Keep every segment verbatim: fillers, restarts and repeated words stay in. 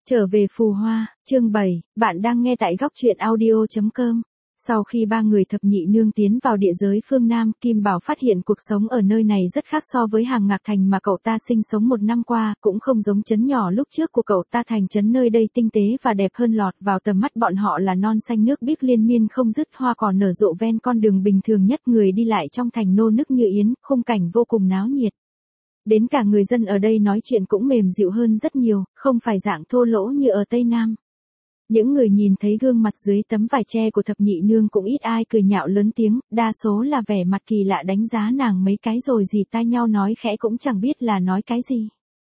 Trở về phù hoa, chương bảy, bạn đang nghe tại góc truyện audio chấm com. Sau khi ba người thập nhị nương tiến vào địa giới phương Nam, Kim Bảo phát hiện cuộc sống ở nơi này rất khác so với Hàng Ngạc Thành mà cậu ta sinh sống một năm qua, cũng không giống trấn nhỏ lúc trước của cậu ta. Thành trấn nơi đây tinh tế và đẹp hơn, lọt vào tầm mắt bọn họ là non xanh nước biếc liên miên không dứt, hoa cỏ nở rộ ven con đường bình thường nhất, người đi lại trong thành nô nức như yến, khung cảnh vô cùng náo nhiệt. Đến cả người dân ở đây nói chuyện cũng mềm dịu hơn rất nhiều, không phải dạng thô lỗ như ở Tây Nam. Những người nhìn thấy gương mặt dưới tấm vải tre của thập nhị nương cũng ít ai cười nhạo lớn tiếng, đa số là vẻ mặt kỳ lạ đánh giá nàng mấy cái rồi dì tai nhau nói khẽ cũng chẳng biết là nói cái gì.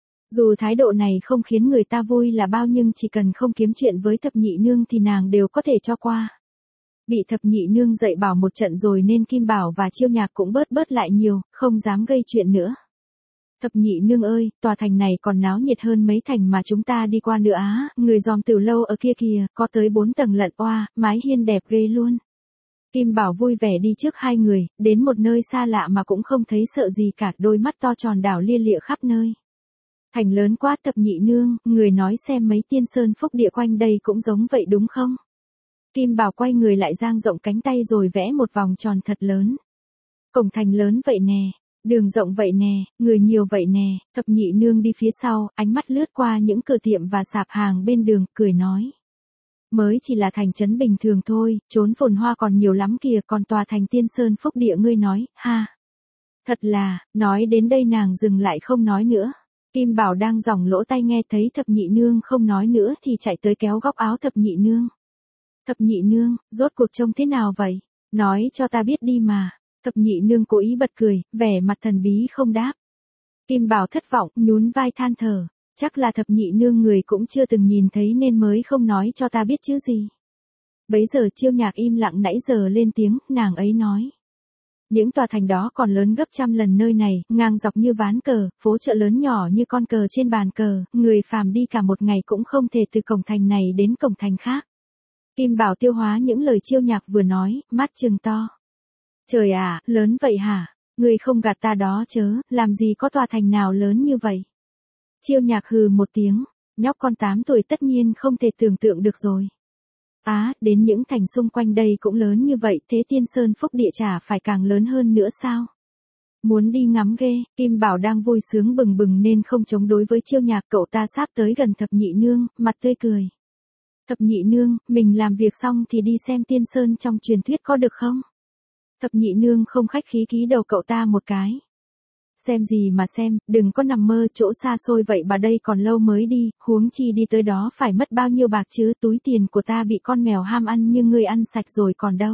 Dù thái độ này không khiến người ta vui là bao nhưng chỉ cần không kiếm chuyện với thập nhị nương thì nàng đều có thể cho qua. Bị thập nhị nương dạy bảo một trận rồi nên Kim Bảo và Chiêu Nhạc cũng bớt bớt lại nhiều, không dám gây chuyện nữa. Thập nhị nương ơi, tòa thành này còn náo nhiệt hơn mấy thành mà chúng ta đi qua nữa á, người dòm từ lâu ở kia kìa, có tới bốn tầng lận, oa, mái hiên đẹp ghê luôn. Kim Bảo vui vẻ đi trước hai người, đến một nơi xa lạ mà cũng không thấy sợ gì cả, đôi mắt to tròn đảo lia lịa khắp nơi. Thành lớn quá thập nhị nương, người nói xem mấy tiên sơn phúc địa quanh đây cũng giống vậy đúng không? Kim Bảo quay người lại dang rộng cánh tay rồi vẽ một vòng tròn thật lớn. Cổng thành lớn vậy nè. Đường rộng vậy nè, người nhiều vậy nè, thập nhị nương đi phía sau, ánh mắt lướt qua những cửa tiệm và sạp hàng bên đường, cười nói. Mới chỉ là thành trấn bình thường thôi, trốn phồn hoa còn nhiều lắm kìa, còn tòa thành tiên sơn phúc địa ngươi nói, ha. Thật là, nói đến đây nàng dừng lại không nói nữa. Kim Bảo đang giỏng lỗ tai nghe thấy thập nhị nương không nói nữa thì chạy tới kéo góc áo thập nhị nương. Thập nhị nương, rốt cuộc trông thế nào vậy? Nói cho ta biết đi mà. Thập nhị nương cố ý bật cười, vẻ mặt thần bí không đáp. Kim Bảo thất vọng, nhún vai than thở, chắc là thập nhị nương người cũng chưa từng nhìn thấy nên mới không nói cho ta biết chứ gì. Bấy giờ Chiêu Nhạc im lặng nãy giờ lên tiếng, nàng ấy nói. Những tòa thành đó còn lớn gấp trăm lần nơi này, ngang dọc như ván cờ, phố chợ lớn nhỏ như con cờ trên bàn cờ, người phàm đi cả một ngày cũng không thể từ cổng thành này đến cổng thành khác. Kim Bảo tiêu hóa những lời Chiêu Nhạc vừa nói, mắt trừng to. Trời à, lớn vậy hả? Ngươi không gạt ta đó chớ, làm gì có tòa thành nào lớn như vậy? Chiêu Nhạc hừ một tiếng, nhóc con tám tuổi tất nhiên không thể tưởng tượng được rồi. Á, à, đến những thành xung quanh đây cũng lớn như vậy, thế tiên sơn phúc địa chả phải càng lớn hơn nữa sao? Muốn đi ngắm ghê, Kim Bảo đang vui sướng bừng bừng nên không chống đối với Chiêu Nhạc, cậu ta sắp tới gần thập nhị nương, mặt tươi cười. Thập nhị nương, mình làm việc xong thì đi xem tiên sơn trong truyền thuyết có được không? Thập nhị nương không khách khí ký đầu cậu ta một cái. Xem gì mà xem, đừng có nằm mơ, chỗ xa xôi vậy bà đây còn lâu mới đi, huống chi đi tới đó phải mất bao nhiêu bạc chứ, túi tiền của ta bị con mèo ham ăn nhưng ngươi ăn sạch rồi còn đâu.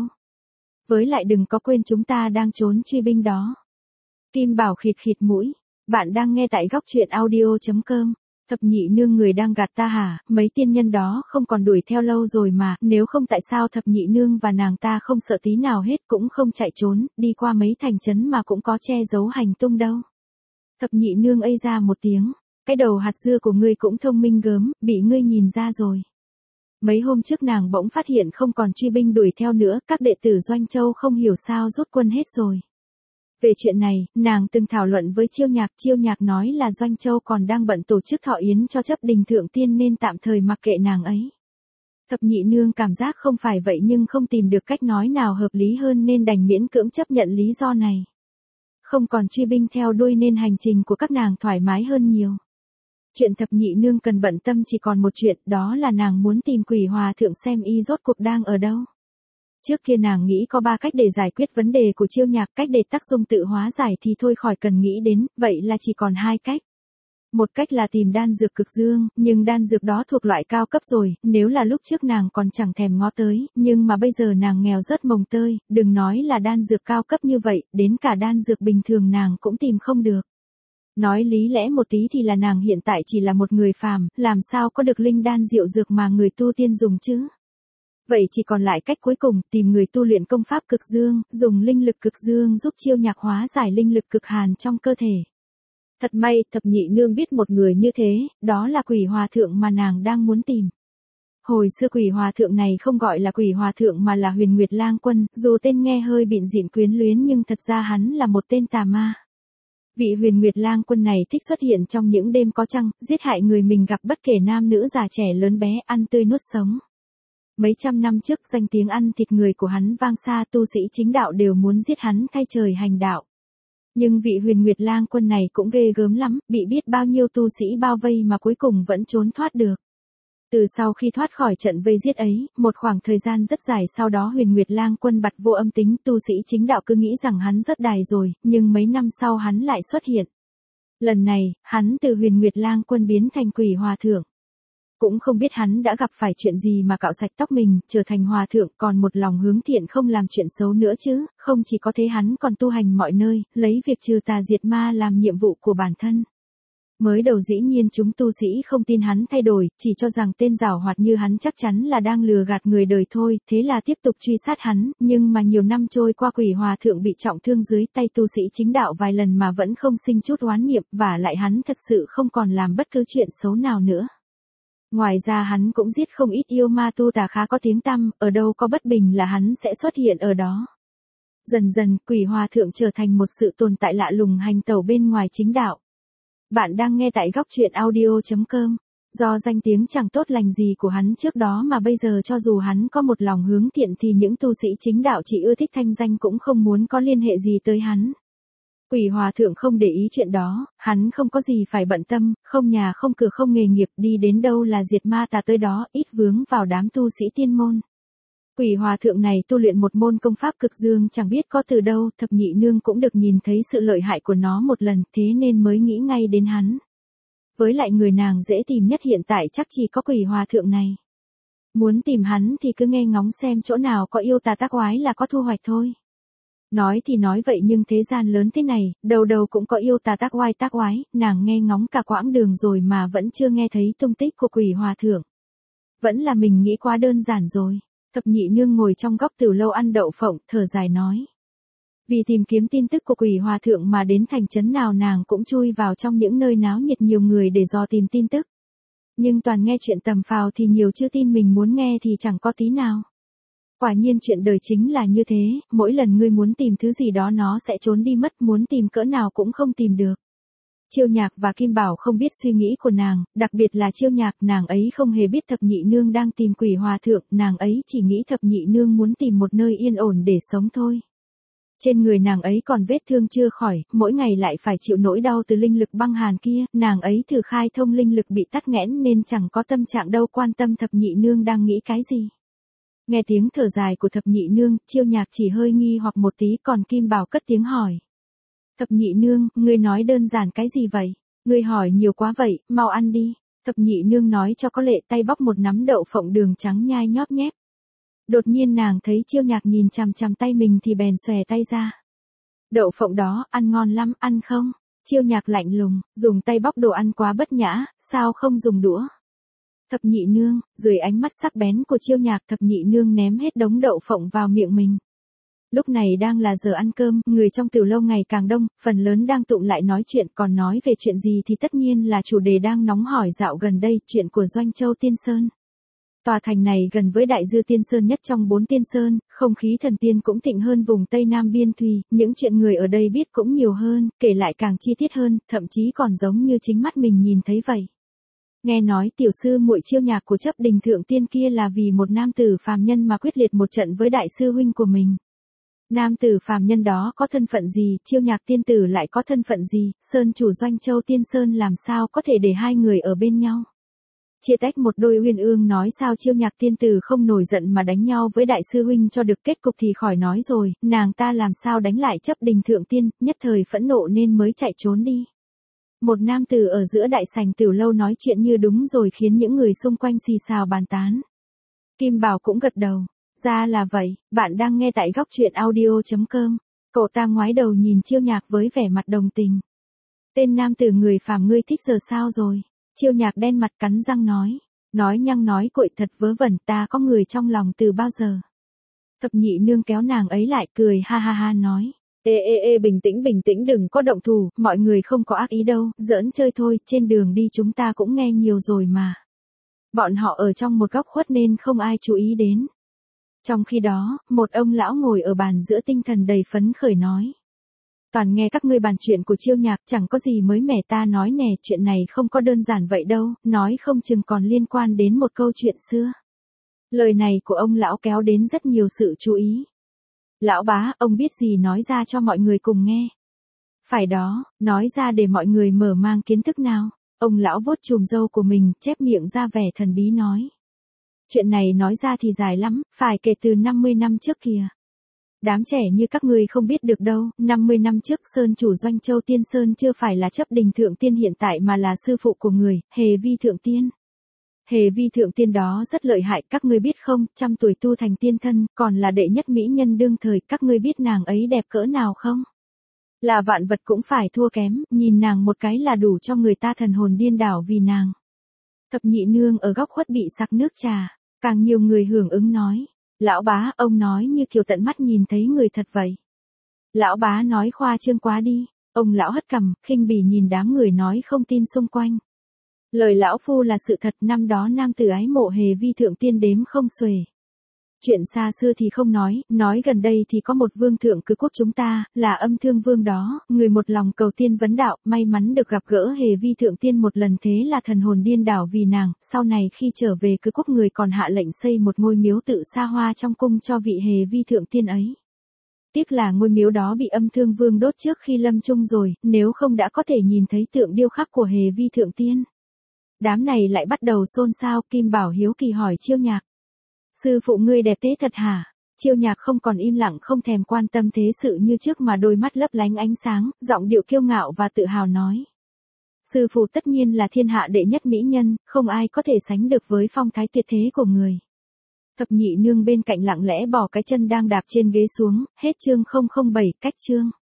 Với lại đừng có quên chúng ta đang trốn truy binh đó. Kim Bảo khịt khịt mũi, bạn đang nghe tại góc truyện audio chấm com. Thập nhị nương người đang gạt ta hả, mấy tiên nhân đó không còn đuổi theo lâu rồi mà, nếu không tại sao thập nhị nương và nàng ta không sợ tí nào hết, cũng không chạy trốn, đi qua mấy thành trấn mà cũng có che giấu hành tung đâu. Thập nhị nương ây ra một tiếng, cái đầu hạt dưa của ngươi cũng thông minh gớm, bị ngươi nhìn ra rồi. Mấy hôm trước nàng bỗng phát hiện không còn truy binh đuổi theo nữa, các đệ tử Doanh Châu không hiểu sao rút quân hết rồi. Về chuyện này, nàng từng thảo luận với Chiêu Nhạc, Chiêu Nhạc nói là Doanh Châu còn đang bận tổ chức thọ yến cho chấp đình thượng tiên nên tạm thời mặc kệ nàng ấy. Thập nhị nương cảm giác không phải vậy nhưng không tìm được cách nói nào hợp lý hơn nên đành miễn cưỡng chấp nhận lý do này. Không còn truy binh theo đuôi nên hành trình của các nàng thoải mái hơn nhiều. Chuyện thập nhị nương cần bận tâm chỉ còn một chuyện, đó là nàng muốn tìm Quỷ Hòa thượng xem y rốt cuộc đang ở đâu. Trước kia nàng nghĩ có ba cách để giải quyết vấn đề của Chiêu Nhạc, cách để tác dung tự hóa giải thì thôi khỏi cần nghĩ đến, vậy là chỉ còn hai cách. Một cách là tìm đan dược cực dương, nhưng đan dược đó thuộc loại cao cấp rồi, nếu là lúc trước nàng còn chẳng thèm ngó tới, nhưng mà bây giờ nàng nghèo rớt mồng tơi, đừng nói là đan dược cao cấp như vậy, đến cả đan dược bình thường nàng cũng tìm không được. Nói lý lẽ một tí thì là nàng hiện tại chỉ là một người phàm, làm sao có được linh đan diệu dược mà người tu tiên dùng chứ? Vậy chỉ còn lại cách cuối cùng, tìm người tu luyện công pháp cực dương, dùng linh lực cực dương giúp Chiêu Nhạc hóa giải linh lực cực hàn trong cơ thể. Thật may, thập nhị nương biết một người như thế, đó là Quỷ Hòa thượng mà nàng đang muốn tìm. Hồi xưa Quỷ Hòa thượng này không gọi là Quỷ Hòa thượng mà là Huyền Nguyệt Lang Quân, dù tên nghe hơi bịn dịn quyến luyến nhưng thật ra hắn là một tên tà ma. Vị Huyền Nguyệt Lang Quân này thích xuất hiện trong những đêm có trăng, giết hại người mình gặp bất kể nam nữ già trẻ lớn bé, ăn tươi nuốt sống. Mấy trăm năm trước danh tiếng ăn thịt người của hắn vang xa, tu sĩ chính đạo đều muốn giết hắn thay trời hành đạo. Nhưng vị Huyền Nguyệt Lang Quân này cũng ghê gớm lắm, bị biết bao nhiêu tu sĩ bao vây mà cuối cùng vẫn trốn thoát được. Từ sau khi thoát khỏi trận vây giết ấy, một khoảng thời gian rất dài sau đó Huyền Nguyệt Lang Quân bặt vô âm tính, tu sĩ chính đạo cứ nghĩ rằng hắn rớt đài rồi, nhưng mấy năm sau hắn lại xuất hiện. Lần này, hắn từ Huyền Nguyệt Lang Quân biến thành Quỷ Hòa Thượng. Cũng không biết hắn đã gặp phải chuyện gì mà cạo sạch tóc mình, trở thành hòa thượng, còn một lòng hướng thiện không làm chuyện xấu nữa chứ, không chỉ có thế hắn còn tu hành mọi nơi, lấy việc trừ tà diệt ma làm nhiệm vụ của bản thân. Mới đầu dĩ nhiên chúng tu sĩ không tin hắn thay đổi, chỉ cho rằng tên giảo hoạt như hắn chắc chắn là đang lừa gạt người đời thôi, thế là tiếp tục truy sát hắn, nhưng mà nhiều năm trôi qua Quỷ Hòa Thượng bị trọng thương dưới tay tu sĩ chính đạo vài lần mà vẫn không sinh chút oán niệm, và lại hắn thật sự không còn làm bất cứ chuyện xấu nào nữa. Ngoài ra hắn cũng giết không ít yêu ma tu tà khá có tiếng tăm, ở đâu có bất bình là hắn sẽ xuất hiện ở đó. Dần dần, Quỷ Hòa Thượng trở thành một sự tồn tại lạ lùng hành tẩu bên ngoài chính đạo. Bạn đang nghe tại góc truyện audio chấm com. Do danh tiếng chẳng tốt lành gì của hắn trước đó mà bây giờ cho dù hắn có một lòng hướng thiện thì những tu sĩ chính đạo chỉ ưa thích thanh danh cũng không muốn có liên hệ gì tới hắn. Quỷ Hòa Thượng không để ý chuyện đó, hắn không có gì phải bận tâm, không nhà không cửa không nghề nghiệp, đi đến đâu là diệt ma tà tới đó, ít vướng vào đám tu sĩ tiên môn. Quỷ Hòa Thượng này tu luyện một môn công pháp cực dương chẳng biết có từ đâu, Thập Nhị Nương cũng được nhìn thấy sự lợi hại của nó một lần, thế nên mới nghĩ ngay đến hắn. Với lại người nàng dễ tìm nhất hiện tại chắc chỉ có Quỷ Hòa Thượng này. Muốn tìm hắn thì cứ nghe ngóng xem chỗ nào có yêu tà tác oái là có thu hoạch thôi. Nói thì nói vậy nhưng thế gian lớn thế này, đầu đầu cũng có yêu tà tác oai tác oái, nàng nghe ngóng cả quãng đường rồi mà vẫn chưa nghe thấy tung tích của Quỷ Hòa Thượng. Vẫn là mình nghĩ quá đơn giản rồi. Thập Nhị Nương ngồi trong góc tiểu lâu ăn đậu phộng, thở dài nói. Vì tìm kiếm tin tức của Quỷ Hòa Thượng mà đến thành trấn nào nàng cũng chui vào trong những nơi náo nhiệt nhiều người để dò tìm tin tức. Nhưng toàn nghe chuyện tầm phào thì nhiều chứ tin mình muốn nghe thì chẳng có tí nào. Quả nhiên chuyện đời chính là như thế, mỗi lần ngươi muốn tìm thứ gì đó nó sẽ trốn đi mất, muốn tìm cỡ nào cũng không tìm được. Chiêu Nhạc và Kim Bảo không biết suy nghĩ của nàng, đặc biệt là Chiêu Nhạc, nàng ấy không hề biết Thập Nhị Nương đang tìm Quỷ Hòa Thượng, nàng ấy chỉ nghĩ Thập Nhị Nương muốn tìm một nơi yên ổn để sống thôi. Trên người nàng ấy còn vết thương chưa khỏi, mỗi ngày lại phải chịu nỗi đau từ linh lực băng hàn kia, nàng ấy thử khai thông linh lực bị tắc nghẽn nên chẳng có tâm trạng đâu quan tâm Thập Nhị Nương đang nghĩ cái gì. Nghe tiếng thở dài của Thập Nhị Nương, Chiêu Nhạc chỉ hơi nghi hoặc một tí, còn Kim Bảo cất tiếng hỏi. Thập Nhị Nương, ngươi nói đơn giản cái gì vậy? Ngươi hỏi nhiều quá vậy, mau ăn đi. Thập Nhị Nương nói cho có lệ, tay bóc một nắm đậu phộng đường trắng nhai nhóp nhép. Đột nhiên nàng thấy Chiêu Nhạc nhìn chằm chằm tay mình thì bèn xòe tay ra. Đậu phộng đó, ăn ngon lắm, ăn không? Chiêu Nhạc lạnh lùng, dùng tay bóc đồ ăn quá bất nhã, sao không dùng đũa? Thập Nhị Nương, dưới ánh mắt sắc bén của Chiêu Nhạc, Thập Nhị Nương ném hết đống đậu phộng vào miệng mình. Lúc này đang là giờ ăn cơm, người trong tiểu lâu ngày càng đông, phần lớn đang tụng lại nói chuyện, còn nói về chuyện gì thì tất nhiên là chủ đề đang nóng hổi dạo gần đây, chuyện của Doanh Châu Tiên Sơn. Tòa thành này gần với Đại Dư Tiên Sơn nhất trong bốn tiên sơn, không khí thần tiên cũng thịnh hơn vùng Tây Nam Biên Thùy, những chuyện người ở đây biết cũng nhiều hơn, kể lại càng chi tiết hơn, thậm chí còn giống như chính mắt mình nhìn thấy vậy. Nghe nói tiểu sư muội Chiêu Nhạc của Chấp Đình Thượng Tiên kia là vì một nam tử phàm nhân mà quyết liệt một trận với đại sư huynh của mình. Nam tử phàm nhân đó có thân phận gì, Chiêu Nhạc tiên tử lại có thân phận gì, Sơn chủ Doanh Châu Tiên Sơn làm sao có thể để hai người ở bên nhau. Chia tách một đôi uyên ương nói sao Chiêu Nhạc tiên tử không nổi giận mà đánh nhau với đại sư huynh cho được, kết cục thì khỏi nói rồi, nàng ta làm sao đánh lại Chấp Đình Thượng Tiên, nhất thời phẫn nộ nên mới chạy trốn đi. Một nam tử ở giữa đại sảnh tiểu lâu nói chuyện như đúng rồi khiến những người xung quanh xì xào bàn tán. Kim Bảo cũng gật đầu. Ra là vậy, bạn đang nghe tại góc truyện audio chấm com. Cậu ta ngoái đầu nhìn Chiêu Nhạc với vẻ mặt đồng tình. Tên nam tử người phàm ngươi thích giờ sao rồi? Chiêu Nhạc đen mặt cắn răng nói. Nói nhăng nói cội thật vớ vẩn, ta có người trong lòng từ bao giờ. Thập Nhị Nương kéo nàng ấy lại cười ha ha ha nói. Ê ê ê bình tĩnh bình tĩnh đừng có động thủ, mọi người không có ác ý đâu, giỡn chơi thôi, trên đường đi chúng ta cũng nghe nhiều rồi mà. Bọn họ ở trong một góc khuất nên không ai chú ý đến. Trong khi đó, một ông lão ngồi ở bàn giữa tinh thần đầy phấn khởi nói. Toàn nghe các ngươi bàn chuyện của Chiêu Nhạc, chẳng có gì mới mẻ, ta nói nè, chuyện này không có đơn giản vậy đâu, nói không chừng còn liên quan đến một câu chuyện xưa. Lời này của ông lão kéo đến rất nhiều sự chú ý. Lão bá, ông biết gì nói ra cho mọi người cùng nghe. Phải đó, nói ra để mọi người mở mang kiến thức nào. Ông lão vuốt chùm râu của mình, chép miệng ra vẻ thần bí nói. Chuyện này nói ra thì dài lắm, phải kể từ năm mươi năm trước kìa. Đám trẻ như các người không biết được đâu, năm mươi năm trước Sơn chủ Doanh Châu Tiên Sơn chưa phải là chấp đình thượng tiên hiện tại mà là sư phụ của người, Hề Vi thượng tiên. Hề Vi thượng tiên đó rất lợi hại, các ngươi biết không, trăm tuổi tu thành tiên thân, còn là đệ nhất mỹ nhân đương thời, các ngươi biết nàng ấy đẹp cỡ nào không? Là vạn vật cũng phải thua kém, nhìn nàng một cái là đủ cho người ta thần hồn điên đảo vì nàng. Thập nhị nương ở góc khuất bị sặc nước trà, càng nhiều người hưởng ứng nói. Lão bá, ông nói như kiểu tận mắt nhìn thấy người thật vậy. Lão bá nói khoa trương quá đi, ông lão hất cằm, khinh bỉ nhìn đám người nói không tin xung quanh. Lời lão phu là sự thật, năm đó nam tử ái mộ Hề Vi thượng tiên đếm không xuể. Chuyện xa xưa thì không nói, nói gần đây thì có một vương thượng cứ quốc chúng ta, là Âm Thương Vương đó, người một lòng cầu tiên vấn đạo, may mắn được gặp gỡ Hề Vi thượng tiên một lần, thế là thần hồn điên đảo vì nàng, sau này khi trở về cứ quốc người còn hạ lệnh xây một ngôi miếu tự xa hoa trong cung cho vị Hề Vi thượng tiên ấy. Tiếc là ngôi miếu đó bị Âm Thương Vương đốt trước khi lâm chung rồi, nếu không đã có thể nhìn thấy tượng điêu khắc của Hề Vi thượng tiên. Đám này lại bắt đầu xôn xao, Kim Bảo hiếu kỳ hỏi Chiêu Nhạc. Sư phụ ngươi đẹp thế thật hả? Chiêu Nhạc không còn im lặng, không thèm quan tâm thế sự như trước mà đôi mắt lấp lánh ánh sáng, giọng điệu kiêu ngạo và tự hào nói. Sư phụ tất nhiên là thiên hạ đệ nhất mỹ nhân, không ai có thể sánh được với phong thái tuyệt thế của người. Thập nhị nương bên cạnh lặng lẽ bỏ cái chân đang đạp trên ghế xuống, hết chương không không bảy, cách chương.